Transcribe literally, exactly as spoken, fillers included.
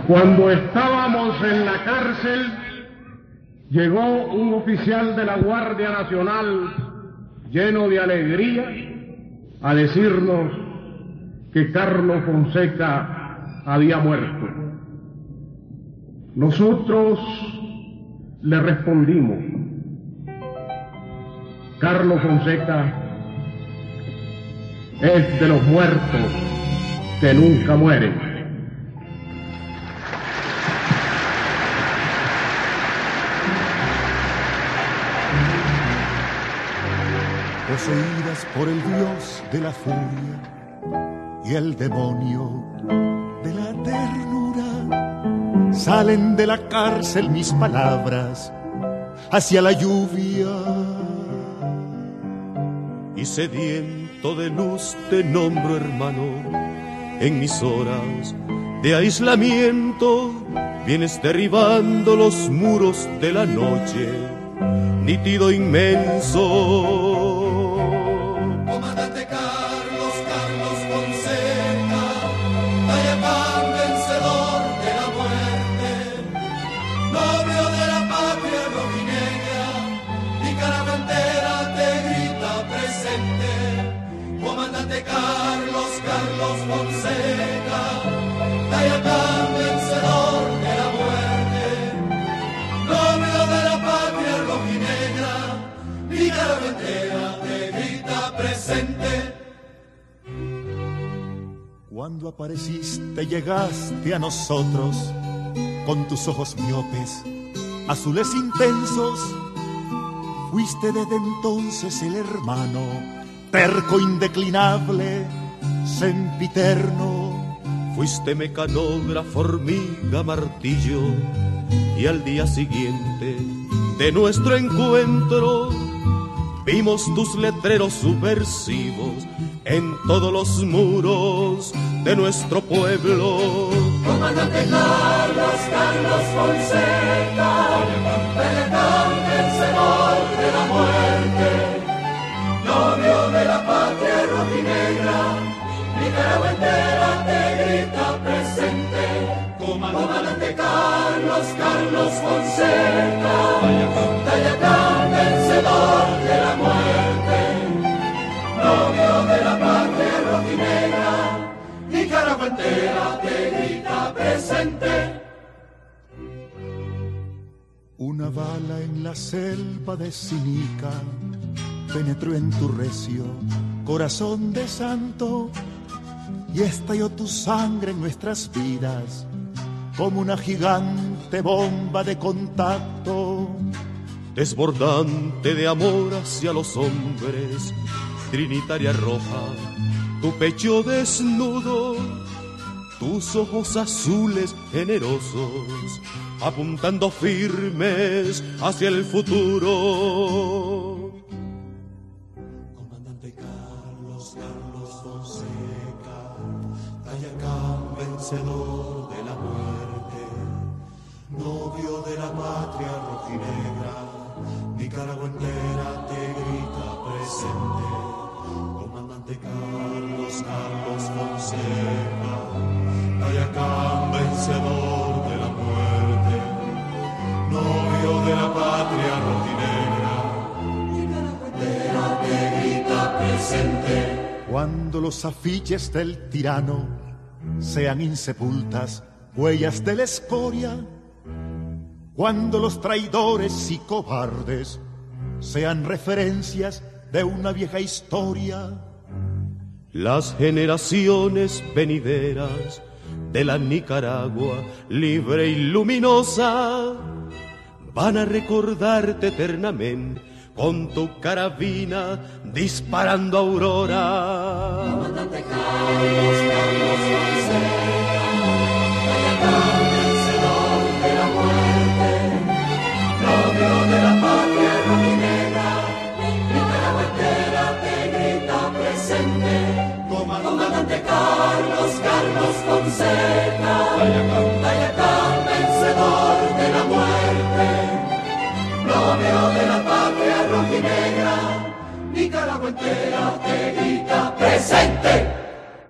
Cuando estábamos en la cárcel, llegó un oficial de la Guardia Nacional lleno de alegría a decirnos que Carlos Fonseca había muerto. Nosotros le respondimos: Carlos Fonseca es de los muertos que nunca mueren. Poseídas por el dios de la furia y el demonio de la ternura, salen de la cárcel mis palabras hacia la lluvia. Y sediento de luz te nombro, hermano, en mis horas de aislamiento. Vienes derribando los muros de la noche, nítido inmenso. Comandante Carlos, Carlos Fonseca, Tayacán vencedor de la muerte, novio de la patria rojinegra, Nicaragua entera te grita presente. Comandante Carlos, Carlos Fonseca, Tayacán vencedor de la muerte, novio de la patria rojinegra, Nicaragua entera te grita presente. Cuando apareciste llegaste a nosotros con tus ojos miopes, azules intensos. Fuiste desde entonces el hermano, terco, indeclinable, sempiterno. Fuiste mecanógrafo, hormiga, martillo, y al día siguiente de nuestro encuentro vimos tus letreros subversivos en todos los muros de nuestro pueblo. Comandante Carlos, Carlos Fonseca, Tayacán vencedor de la muerte, novio de la patria rojinegra, Nicaragua entera te grita presente. Comandante Carlos, Carlos Fonseca, Tayacán vencedor de la muerte, novio de la patria rojinegra, Nicaragua entera te grita presente. Una bala en la selva de Sinica penetró en tu recio corazón de santo y estalló tu sangre en nuestras vidas como una gigante bomba de contacto. Desbordante de amor hacia los hombres, trinitaria roja, tu pecho desnudo, tus ojos azules generosos, apuntando firmes hacia el futuro. Comandante Carlos, Carlos Fonseca, Tayacán vencedor de la muerte, novio de la patria rojinegra, Nicaragua entera te grita presente. Comandante Carlos, Carlos Fonseca, Tayacán vencedor de la muerte, novio de la patria rojinegra, Nicaragua entera te grita presente. Cuando los afiches del tirano sean insepultas huellas de la escoria, cuando los traidores y cobardes sean referencias de una vieja historia, las generaciones venideras de la Nicaragua libre y luminosa van a recordarte eternamente con tu carabina disparando aurora. Comandante Carlos, Carlos Fonseca, Tayacán vencedor de la muerte, novio de la patria rojinegra, Nicaragua entera te grita presente. Comandante Carlos, Carlos Fonseca, Tayacán vencedor de la muerte, novio de la patria rojinegra, Nicaragua entera te grita presente.